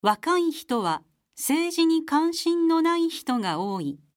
若い人は政治に関心のない人が多い。